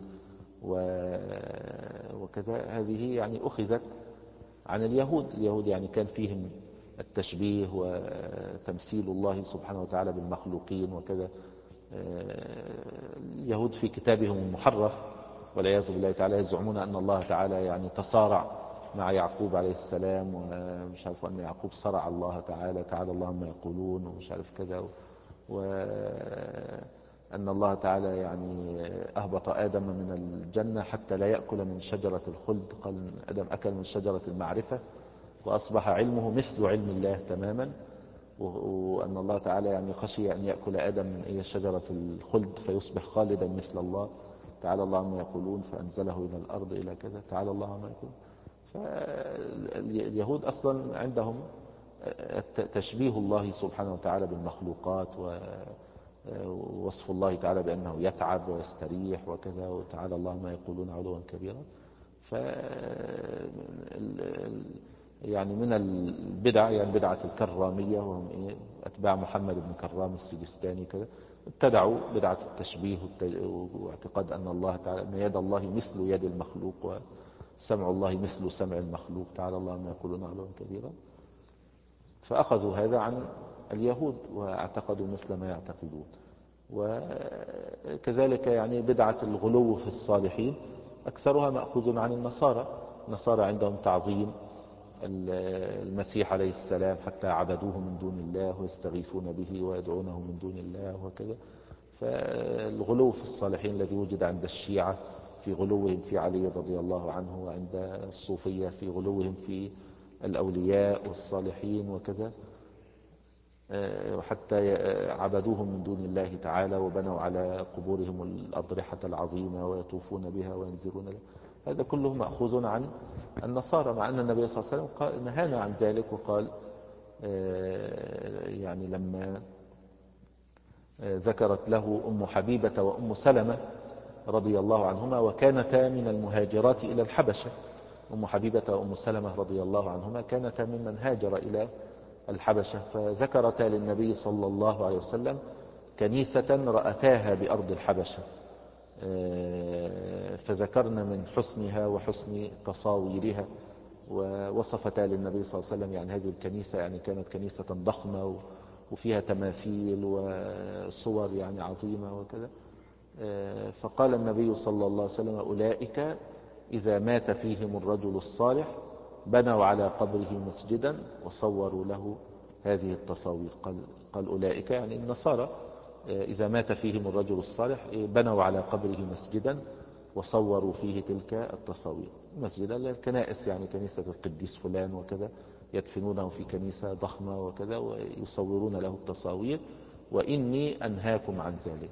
وكذا، هذه يعني أخذت عن اليهود. اليهود يعني كان فيهم التشبيه وتمثيل الله سبحانه وتعالى بالمخلوقين وكذا. اليهود في كتابهم المحرف والعياذ بالله تعالى يزعمون أن الله تعالى يعني تصارع مع يعقوب عليه السلام، ومش عارف أن يعقوب صرع الله تعالى، تعالى الله ما يقولون، ومش عارف كذا، وأن الله تعالى يعني أهبط آدم من الجنة حتى لا يأكل من شجرة الخلد، قال آدم أكل من شجرة المعرفة وأصبح علمه مثل علم الله تماما، وأن الله تعالى يعني خشي أن يأكل آدم من أي شجرة الخلد فيصبح خالدا مثل الله، تعالى الله ما يقولون، فأنزله إلى الأرض إلى كذا، تعالى الله ما يقولون. فاليهود أصلا عندهم تشبيه الله سبحانه وتعالى بالمخلوقات، ووصف الله تعالى بأنه يتعب ويستريح وكذا، وتعالى الله ما يقولون علوا كبيرا. ف يعني من البدع يعني بدعة الكرامية، وهم إيه أتباع محمد بن كرام السجستاني كذا، ابتدعوا بدعة التشبيه واعتقاد أن الله تعالى أن يد الله مثل يد المخلوق، وسمع الله مثل سمع المخلوق، تعالى الله ما يقولون علوا كبيرا. فأخذوا هذا عن اليهود واعتقدوا مثل ما يعتقدون. وكذلك يعني بدعة الغلو في الصالحين أكثرها مأخوذ عن النصارى. النصارى عندهم تعظيم المسيح عليه السلام حتى عبدوه من دون الله ويستغيثون به ويدعونه من دون الله وكذا. فالغلو في الصالحين الذي وجد عند الشيعة في غلوهم في علي رضي الله عنه، وعند الصوفية في غلوهم في الأولياء والصالحين وكذا، وحتى عبدوهم من دون الله تعالى وبنوا على قبورهم الأضرحة العظيمة ويطوفون بها وينذرون لها. هذا كله مأخوذ عن النصارى، مع أن النبي صلى الله عليه وسلم قال نهانا عن ذلك، وقال يعني لما ذكرت له أم حبيبة وأم سلمة رضي الله عنهما وكانتا من المهاجرات إلى الحبشة. أم حبيبة وأم سلمة رضي الله عنهما كانتا ممن هاجر إلى الحبشة، فذكرتا للنبي صلى الله عليه وسلم كنيسة رأتاها بأرض الحبشة، فذكرنا من حسنها وحسن تصاويرها، ووصفتا للنبي صلى الله عليه وسلم يعني هذه الكنيسة يعني كانت كنيسة ضخمة وفيها تماثيل وصور يعني عظيمة وكذا. فقال النبي صلى الله عليه وسلم أولئك إذا مات فيهم الرجل الصالح بنوا على قبره مسجدا وصوروا له هذه التصاوير. قال, قال أولئك يعني النصارى إذا مات فيهم الرجل الصالح بنوا على قبره مسجدا وصوروا فيه تلك التصاوير. مسجدا الكنائس يعني كنيسة القديس فلان وكذا، يدفنونه في كنيسة ضخمة وكذا ويصورون له التصاوير. وإني أنهاكم عن ذلك،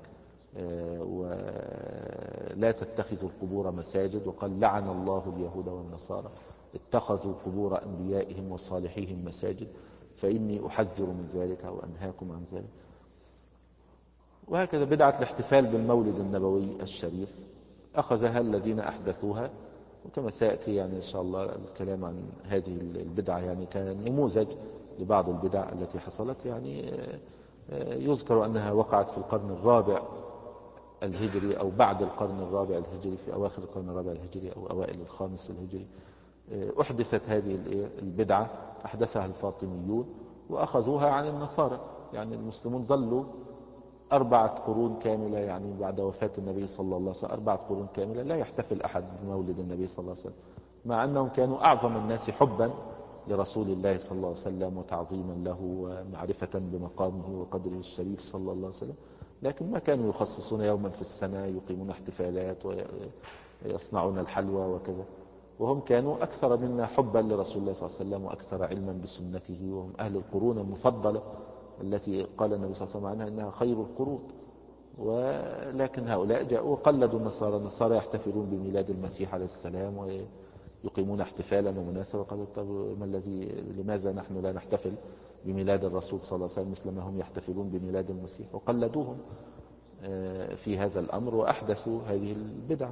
ولا تتخذوا القبور مساجد. وقال لعن الله اليهود والنصارى اتخذوا قبور أنبيائهم وصالحيهم مساجد، فإني أحذر من ذلك وأنهاكم عن ذلك. وهكذا بدعة الاحتفال بالمولد النبوي الشريف أخذها الذين أحدثوها، وكما سيأتي يعني إن شاء الله الكلام عن هذه البدعة، يعني كان نموذج لبعض البدع التي حصلت. يعني يذكر أنها وقعت في القرن الرابع الهجري أو بعد القرن الرابع الهجري، في أواخر القرن الرابع الهجري أو أوائل الخامس الهجري أحدثت هذه البدعة، أحدثها الفاطميون وأخذوها عن النصارى. يعني المسلمون ظلوا أربعة قرون كاملة، يعني بعد وفاة النبي صلى الله عليه وسلم أربعة قرون كاملة لا يحتفل أحد بمولد النبي صلى الله عليه وسلم، مع أنهم كانوا أعظم الناس حبا لرسول الله صلى الله عليه وسلم وتعظيما له ومعرفة بمقامه وقدره الشريف صلى الله عليه وسلم. لكن ما كانوا يخصصون يوما في السنة يقيمون احتفالات ويصنعون الحلوى وكذا، وهم كانوا أكثر منا حبا لرسول الله صلى الله عليه وسلم وأكثر علما بسنته، وهم أهل القرون المفضلة التي قال النبي صلى الله عليه وسلم عنها إنها خير القرون. ولكن هؤلاء جاءوا وقلدوا النصارى. النصارى يحتفلون بميلاد المسيح عليه السلام ويقيمون احتفالا ومناسبة. قالوا طب ما الذي لماذا نحن لا نحتفل بميلاد الرسول صلى الله عليه وسلم مثل ما هم يحتفلون بميلاد المسيح؟ وقلدوهم في هذا الأمر وأحدثوا هذه البدع.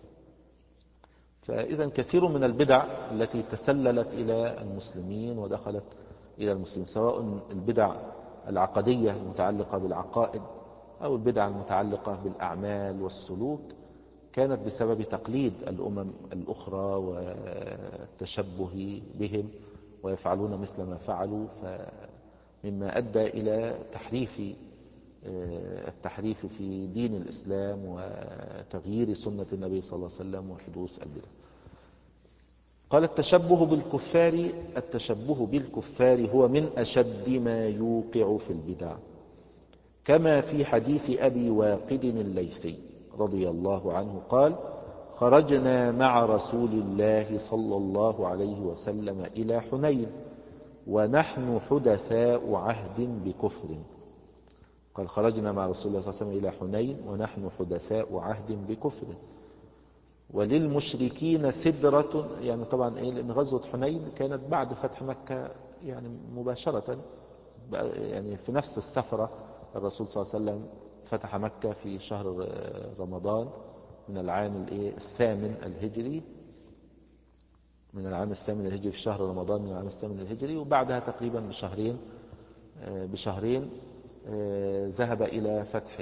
فإذا كثير من البدع التي تسللت إلى المسلمين ودخلت إلى المسلمين، سواء البدع العقدية المتعلقة بالعقائد أو البدع المتعلقة بالأعمال والسلوك، كانت بسبب تقليد الأمم الأخرى والتشبه بهم ويفعلون مثل ما فعلوا، مما أدى إلى تحريف التحريف في دين الإسلام وتغيير سنة النبي صلى الله عليه وسلم وحدوث البدع. قال التشبه بالكفار التشبه بالكفار هو من أشد ما يوقع في البدع، كما في حديث أبي واقد الليثي رضي الله عنه قال: خرجنا مع رسول الله صلى الله عليه وسلم إلى حنين ونحن حدثاء عهد بكفر. قال خرجنا مع رسول الله صلى الله عليه وسلم إلى حنين ونحن حدثاء عهد بكفر. وللمشركين سدرة، يعني طبعا إيه، لأن غزوة حنين كانت بعد فتح مكة يعني مباشرة، يعني في نفس السفرة الرسول صلى الله عليه وسلم فتح مكة في شهر رمضان من العام الثامن الهجري من العام الثامن الهجري في شهر رمضان من العام الثامن الهجري، وبعدها تقريبا بشهرين بشهرين ذهب إلى فتح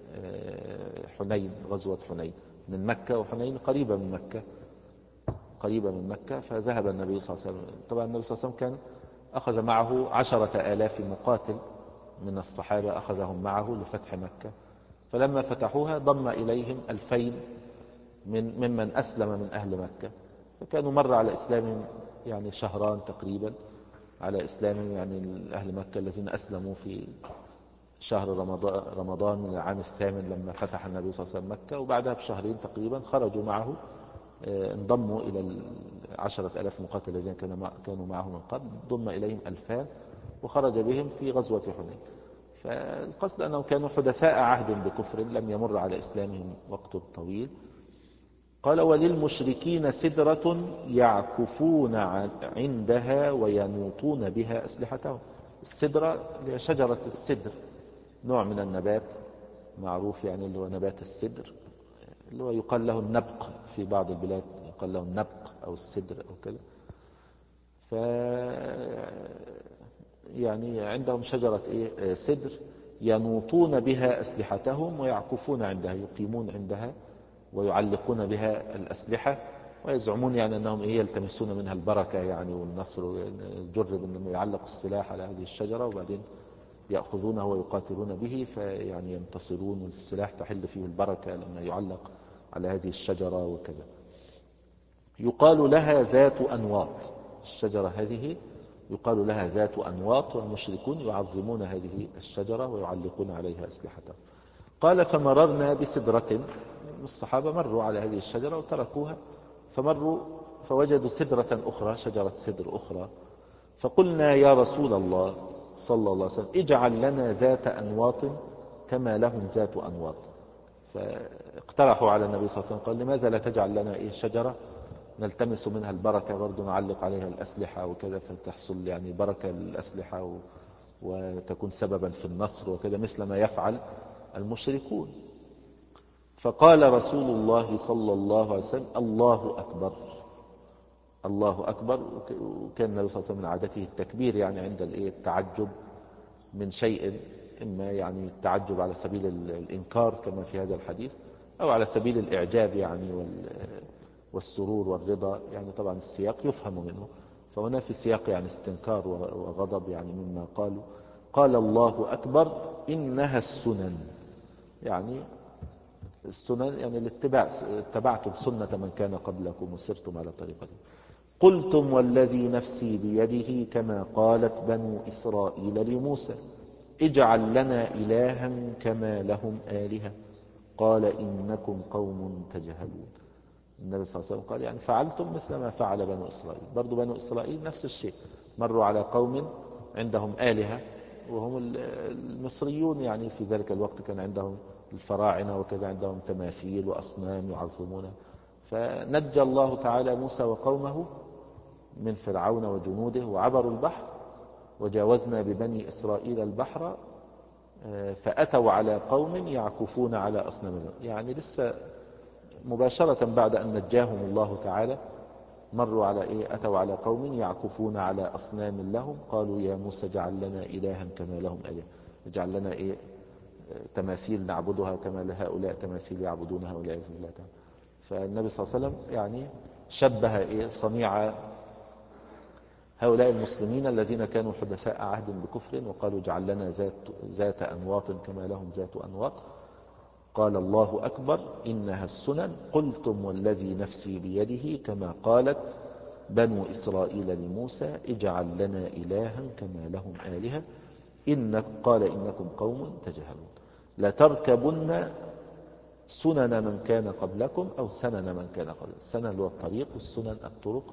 حنين، غزوة حنين من مكة، وحنين قريبة من مكة قريبة من مكة فذهب النبي صلى الله عليه وسلم. طبعا النبي صلى الله عليه وسلم كان أخذ معه عشرة آلاف مقاتل من الصحابة، أخذهم معه لفتح مكة، فلما فتحوها ضم إليهم ألفين من ممن أسلم من أهل مكة، فكانوا مر على إسلامهم يعني شهران تقريبا على إسلامهم، يعني أهل مكة الذين أسلموا في شهر رمضان, رمضان من العام الثامن لما فتح النبي صلى الله عليه وسلم مكة، وبعدها بشهرين تقريبا خرجوا معه، انضموا إلى العشرة ألاف مقاتل الذين كانوا معه من قبل، ضم إليهم ألفان وخرج بهم في غزوة حنين. فالقصد أنهم كانوا حدثاء عهد بكفر لم يمر على إسلامهم وقت طويل. قال وللمشركين سدرة يعكفون عندها وينوطون بها أسلحتهم. السدرة هي شجرة السدر، نوع من النبات معروف يعني اللي هو نبات السدر، اللي هو يقال له النبق في بعض البلاد، يقال له النبق أو السدر أو كذا. ف يعني عندهم شجرة إيه؟ سدر ينوطون بها أسلحتهم ويعكفون عندها، يقيمون عندها ويعلقون بها الأسلحة، ويزعمون يعني أنهم إيه يلتمسون منها البركة يعني والنصر. جرب أنهم يعلقوا السلاح على هذه الشجرة وبعدين يأخذونه ويقاتلون به فيعني ينتصرون، والسلاح تحل فيه البركة لما يعلق على هذه الشجرة وكذا. يقال لها ذات أنواط، الشجرة هذه يقال لها ذات أنواط، والمشركون يعظمون هذه الشجرة ويعلقون عليها أسلحتهم. قال فمررنا بسدرة، الصحابة مروا على هذه الشجرة وتركوها، فمروا فوجدوا سدرة أخرى، شجرة سدر أخرى، فقلنا يا رسول الله صلى الله عليه وسلم اجعل لنا ذات أنواط كما لهم ذات أنواط. فاقترحوا على النبي صلى الله عليه وسلم، قال لماذا لا تجعل لنا إيه شجرة نلتمس منها البركة، برضو نعلق عليها الأسلحة وكذا، فتحصل يعني بركة للأسلحة و... وتكون سببا في النصر وكذا، مثل ما يفعل المشركون. فقال رسول الله صلى الله عليه وسلم الله أكبر، الله أكبر. وكان النبي صلى الله عليه وسلم من عادته التكبير يعني عند التعجب من شيء، إما يعني التعجب على سبيل الإنكار كما في هذا الحديث، أو على سبيل الإعجاب يعني والسرور والرضا، يعني طبعا السياق يفهم منه، فهنا في سياق يعني استنكار وغضب يعني مما قالوا. قال الله أكبر إنها السنن، يعني السنن يعني الاتباع، اتبعتم سنة من كان قبلكم وسرتم على طريقته. قلتم والذي نفسي بيده كما قالت بنو إسرائيل لموسى اجعل لنا إلها كما لهم آلهة قال إنكم قوم تجهلون. النبي صلى الله عليه وسلم قال يعني فعلتم مثل ما فعل بنو إسرائيل. برضو بنو إسرائيل نفس الشيء، مروا على قوم عندهم آلهة، وهم المصريون يعني في ذلك الوقت كان عندهم الفراعنة وكذا، عندهم تماثيل وأصنام يعظمونها. فنجى الله تعالى موسى وقومه من فرعون وجنوده، وعبروا البحر، وجاوزنا ببني إسرائيل البحر فأتوا على قوم يعكفون على أصنام لهم. يعني لسه مباشرة بعد أن نجاهم الله تعالى مروا على إيه؟ أتوا على قوم يعكفون على أصنام لهم، قالوا يا موسى اجعل لنا إلها كما لهم آلهة، اجعل لنا إيه تماثيل نعبدها كما لهؤلاء تماثيل يعبدونها والعياذ بالله تعالى. فالنبي صلى الله عليه وسلم يعني شبه إيه صنيع هؤلاء المسلمين الذين كانوا حدثاء عهد بكفر وقالوا اجعل لنا ذات, ذات أنواط كما لهم ذات أنواط. قال الله أكبر إنها السنن قلتم والذي نفسي بيده كما قالت بنو إسرائيل لموسى اجعل لنا إلها كما لهم آلهة إنك قال إنكم قوم تجهلون. لتركبن سنن من كان قبلكم أو سنن من كان قبلكم. السنن اللي هو الطريق، والسنن الطرق،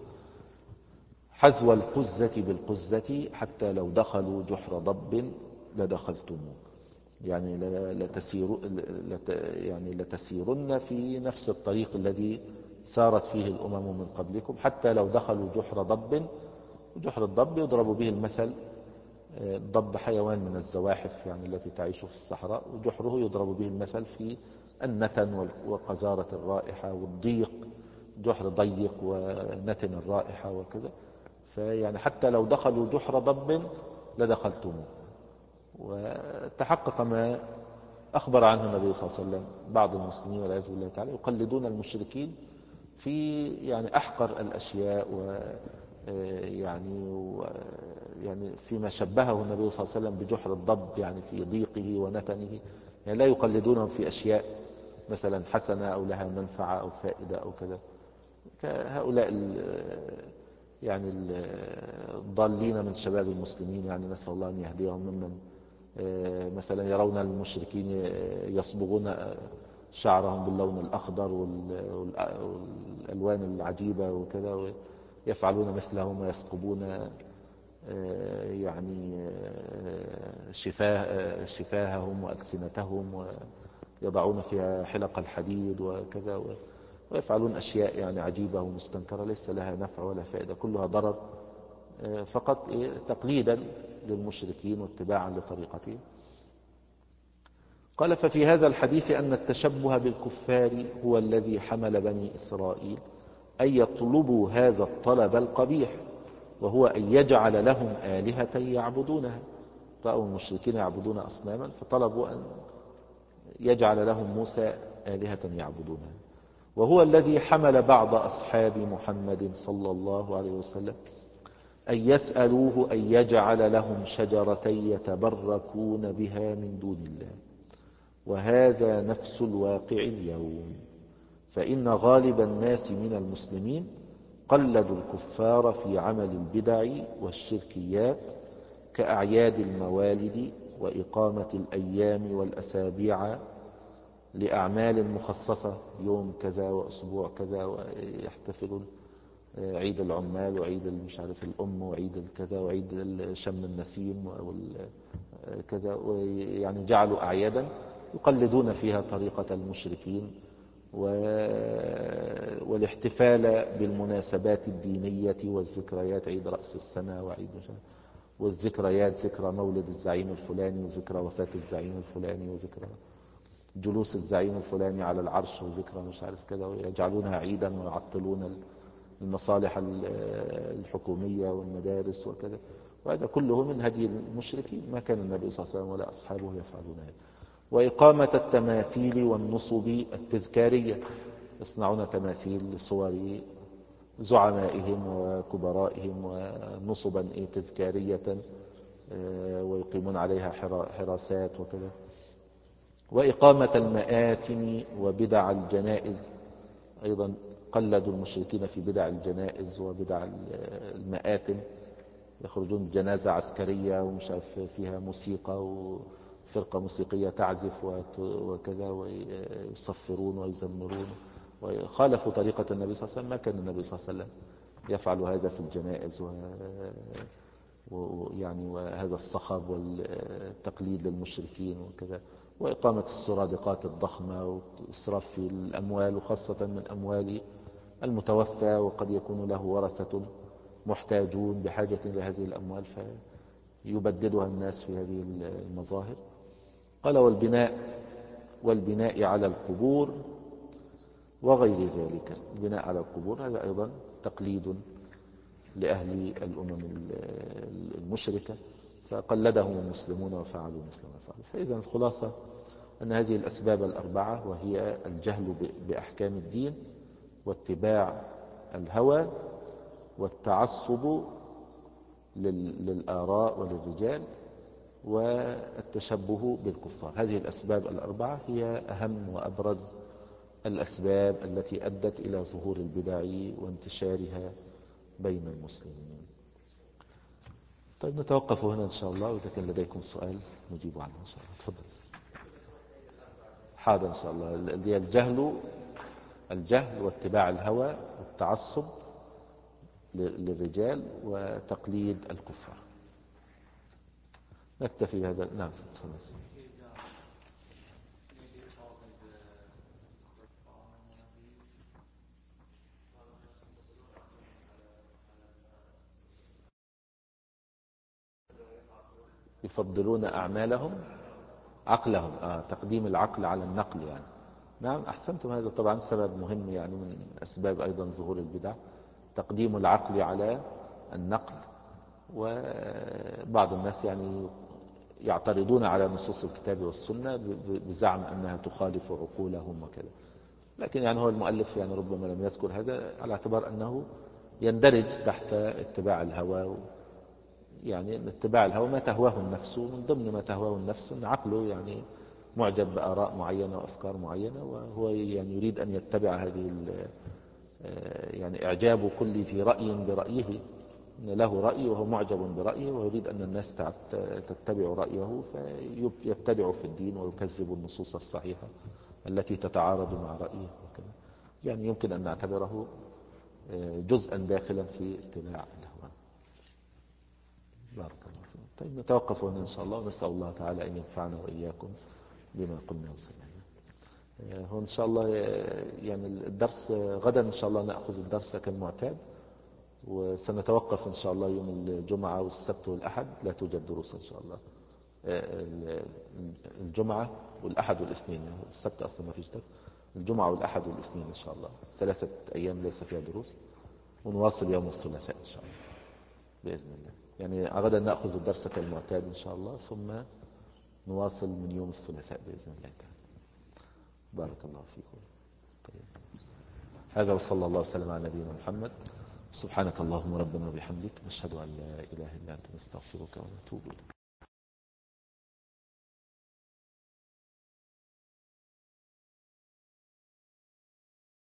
حذو القزة بالقزة حتى لو دخلوا جحر ضب لدخلتموه، يعني لتسير يعني لتسيرن في نفس الطريق الذي سارت فيه الأمم من قبلكم حتى لو دخلوا جحر ضب. جحر الضب يضرب به المثل، الضب حيوان من الزواحف يعني التي تعيش في الصحراء، وجحره يضرب به المثل في النتن وقذارة الرائحة والضيق، جحر ضيق ونتن الرائحة وكذا. فيعني حتى لو دخلوا جحر ضب لدخلتموه. وتحقق ما أخبر عنه النبي صلى الله عليه وسلم. بعض المسلمين والعياذ بالله تعالى يقلدون المشركين في يعني أحقر الأشياء، و يعني يعني فيما شبهه النبي صلى الله عليه وسلم بجحر الضب يعني في ضيقه ونتنه، يعني لا يقلدونهم في أشياء مثلا حسنة أو لها منفعة أو فائدة أو كذا، كهؤلاء يعني الضالين من شباب المسلمين، يعني نسأل الله أن يهديهم، ممن مثلا يرون المشركين يصبغون شعرهم باللون الأخضر والألوان العجيبة وكذا، ويفعلون مثلهم ويثقبون يعني شفاه شفاههم وألسنتهم ويضعون فيها حلق الحديد وكذا، ويفعلون أشياء يعني عجيبة ومستنكرة ليس لها نفع ولا فائدة، كلها ضرر فقط تقليدا للمشركين واتباعا لطريقتهم. قال ففي هذا الحديث أن التشبه بالكفار هو الذي حمل بني إسرائيل أن يطلبوا هذا الطلب القبيح، وهو أن يجعل لهم آلهة يعبدونها. رأوا المشركين يعبدون أصناما فطلبوا أن يجعل لهم موسى آلهة يعبدونها، وهو الذي حمل بعض أصحاب محمد صلى الله عليه وسلم أن يسألوه أن يجعل لهم شجرة يتبركون بها من دون الله. وهذا نفس الواقع اليوم، فإن غالب الناس من المسلمين قلدوا الكفار في عمل البدع والشركيات كأعياد الموالد وإقامة الأيام والأسابيع لأعمال مخصصة، يوم كذا وأسبوع كذا، ويحتفلون عيد العمال وعيد مش عارف الأم وعيد الكذا وعيد شم النسيم وكذا، يعني جعلوا أعيادا يقلدون فيها طريقة المشركين، والاحتفال بالمناسبات الدينية والذكريات، عيد رأس السنة وعيد مش عارف، والذكريات ذكرى مولد الزعيم الفلاني وذكرى وفاة الزعيم الفلاني وذكرى جلوس الزعيم الفلاني على العرش وذكرى مش عارف كذا، ويجعلونها عيدا ويعطلون المصالح الحكومية والمدارس وكذا. وهذا كله من هدي المشركين، ما كان النبي صلى الله عليه وسلم ولا أصحابه يفعلون هذا. وإقامة التماثيل والنصب التذكارية، يصنعون تماثيل لصور زعمائهم وكبرائهم ونصبا تذكارية ويقيمون عليها حراسات وكذا. وإقامة المآتم وبدع الجنائز، أيضا قلدوا المشركين في بدع الجنائز وبدع المآتم، يخرجون جنازة عسكرية ومش عارف فيها موسيقى وفرقة موسيقية تعزف وكذا، ويصفرون ويزمرون، وخالفوا طريقة النبي صلى الله عليه وسلم. ما كان النبي صلى الله عليه وسلم يفعل هذا في الجنائز ويعني وهذا الصخب والتقليد للمشركين وكذا. وإقامة السرادقات الضخمة وإسراف في الأموال، وخاصة من أموال المتوفى، وقد يكون له ورثة محتاجون بحاجة لهذه الأموال فيبددها الناس في هذه المظاهر. قال والبناء والبناء على القبور وغير ذلك. البناء على القبور هذا أيضا تقليد لأهل الأمم المشركة، فقلدهم المسلمون وفعلوا مثل ما فعلوا. فإذا الخلاصة أن هذه الأسباب الأربعة، وهي الجهل بأحكام الدين، واتباع الهوى، والتعصب للآراء وللرجال، والتشبه بالكفار، هذه الأسباب الأربعة هي أهم وأبرز الأسباب التي أدت إلى ظهور البدع وانتشارها بين المسلمين. طيب نتوقف هنا إن شاء الله، وإذا كان لديكم سؤال نجيب عنه إن شاء الله. تفضل. حاضر إن شاء الله. اللي هي الجهل الجهل واتباع الهوى والتعصب للرجال وتقليد الكفار. نكتفي هذا. نعم تفضل. يفضلون أعمالهم عقلهم، آه تقديم العقل على النقل يعني. نعم أحسنتم، هذا طبعا سبب مهم يعني من أسباب أيضا ظهور البدع، تقديم العقل على النقل. وبعض الناس يعني يعترضون على نصوص الكتاب والسنة بزعم أنها تخالف عقولهم وكذا، لكن يعني هو المؤلف يعني ربما لم يذكر هذا على اعتبار أنه يندرج تحت اتباع الهوى. يعني اتباع الهوى ما تهواه النفس، ومن ضمن ما تهواه النفس أن عقله يعني معجب بآراء معينة وأفكار معينة، وهو يعني يريد أن يتبع هذه يعني إعجاب كل ذي رأي برأيه، له رأي وهو معجب برأيه ويريد أن الناس تتبع رأيه، فيبتدع في الدين ويكذب النصوص الصحيحة التي تتعارض مع رأيه وكذا. يعني يمكن أن نعتبره جزءا داخلا في اتباع الهوى. بارك الله فيكم. طيب نتوقف هنا إن شاء الله، ونسأل الله تعالى أن ينفعنا وإياكم بما قلنا وسمعنا. هو إن شاء الله يعني الدرس غدا إن شاء الله نأخذ الدرس كالمعتاد، وسنتوقف إن شاء الله يوم الجمعة والسبت والأحد، لا توجد دروس إن شاء الله. الجمعة والأحد والاثنين، يعني السبت أصلا ما فيش درس، الجمعة والأحد والاثنين إن شاء الله ثلاثة أيام ليس فيها دروس، ونواصل يوم الثلاثاء إن شاء الله بإذن الله. يعني غدا نأخذ الدرس كالمعتاد إن شاء الله، ثم نواصل من يوم الثلاثاء بإذن الله تعالى. بارك الله فيكم. طيب. هذا وصلى الله وسلم على نبينا محمد. سبحانك اللهم ربنا وبحمدك، نشهد أن لا إله إلا أنت، نستغفرك ونتوب إليك.